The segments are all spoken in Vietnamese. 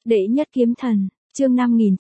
Đệ nhất kiếm thần, chương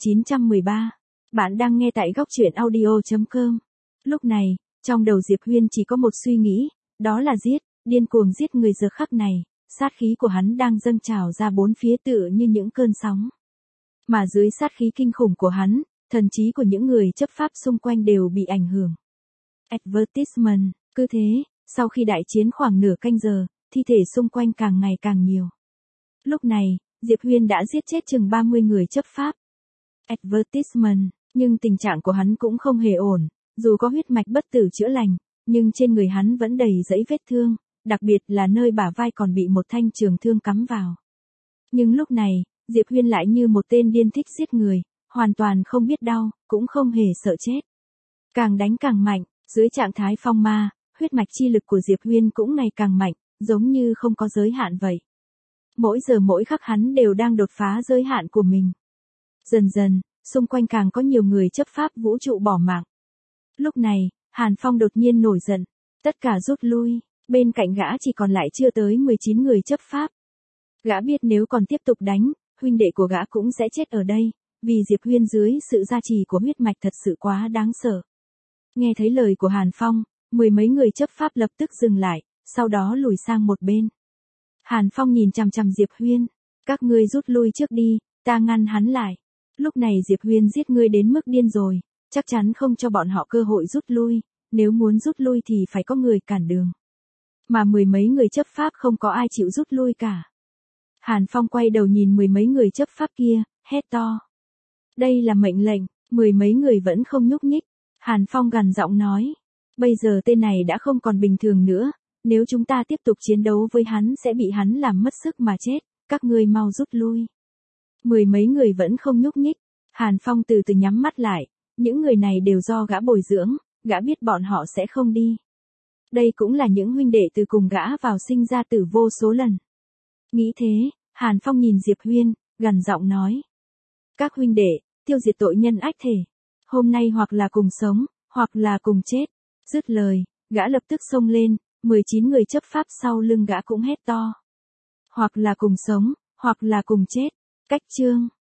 5913. Bạn đang nghe tại góc truyện audio.com. Lúc này, trong đầu Diệp Huyên chỉ có một suy nghĩ, đó là giết, điên cuồng giết người giờ khắc này, sát khí của hắn đang dâng trào ra bốn phía tựa như những cơn sóng. Mà dưới sát khí kinh khủng của hắn, thần trí của những người chấp pháp xung quanh đều bị ảnh hưởng. Advertisement, cứ thế, sau khi đại chiến khoảng nửa canh giờ, thi thể xung quanh càng ngày càng nhiều. Lúc này, Diệp Huyên đã giết chết chừng 30 người chấp pháp. Advertisement, nhưng tình trạng của hắn cũng không hề ổn, dù có huyết mạch bất tử chữa lành, nhưng trên người hắn vẫn đầy dẫy vết thương, đặc biệt là nơi bả vai còn bị một thanh trường thương cắm vào. Nhưng lúc này, Diệp Huyên lại như một tên điên thích giết người, hoàn toàn không biết đau, cũng không hề sợ chết. Càng đánh càng mạnh, dưới trạng thái phong ma, huyết mạch chi lực của Diệp Huyên cũng ngày càng mạnh, giống như không có giới hạn vậy. Mỗi giờ mỗi khắc hắn đều đang đột phá giới hạn của mình. Dần dần, xung quanh càng có nhiều người chấp pháp vũ trụ bỏ mạng. Lúc này, Hàn Phong đột nhiên nổi giận, tất cả rút lui, bên cạnh gã chỉ còn lại chưa tới 19 người chấp pháp. Gã biết nếu còn tiếp tục đánh, huynh đệ của gã cũng sẽ chết ở đây, vì Diệp Huyên dưới sự gia trì của huyết mạch thật sự quá đáng sợ. Nghe thấy lời của Hàn Phong, mười mấy người chấp pháp lập tức dừng lại, sau đó lùi sang một bên. Hàn Phong nhìn chằm chằm Diệp Huyên, các ngươi rút lui trước đi, ta ngăn hắn lại. Lúc này Diệp Huyên giết ngươi đến mức điên rồi, chắc chắn không cho bọn họ cơ hội rút lui, nếu muốn rút lui thì phải có người cản đường. Mà mười mấy người chấp pháp không có ai chịu rút lui cả. Hàn Phong quay đầu nhìn mười mấy người chấp pháp kia, hét to. Đây là mệnh lệnh, mười mấy người vẫn không nhúc nhích. Hàn Phong gằn giọng nói, bây giờ tên này đã không còn bình thường nữa, nếu chúng ta tiếp tục chiến đấu với hắn sẽ bị hắn làm mất sức mà chết, các ngươi mau rút lui. Mười mấy người vẫn không nhúc nhích, Hàn Phong từ từ nhắm mắt lại, những người này đều do gã bồi dưỡng, gã biết bọn họ sẽ không đi. Đây cũng là những huynh đệ từ cùng gã vào sinh ra tử vô số lần. Nghĩ thế, Hàn Phong nhìn Diệp Huyên, gằn giọng nói. Các huynh đệ, tiêu diệt tội nhân ách thể. Hôm nay hoặc là cùng sống, hoặc là cùng chết. Dứt lời, gã lập tức xông lên, 19 người chấp pháp sau lưng gã cũng hét to. Hoặc là cùng sống, hoặc là cùng chết. Cách chương.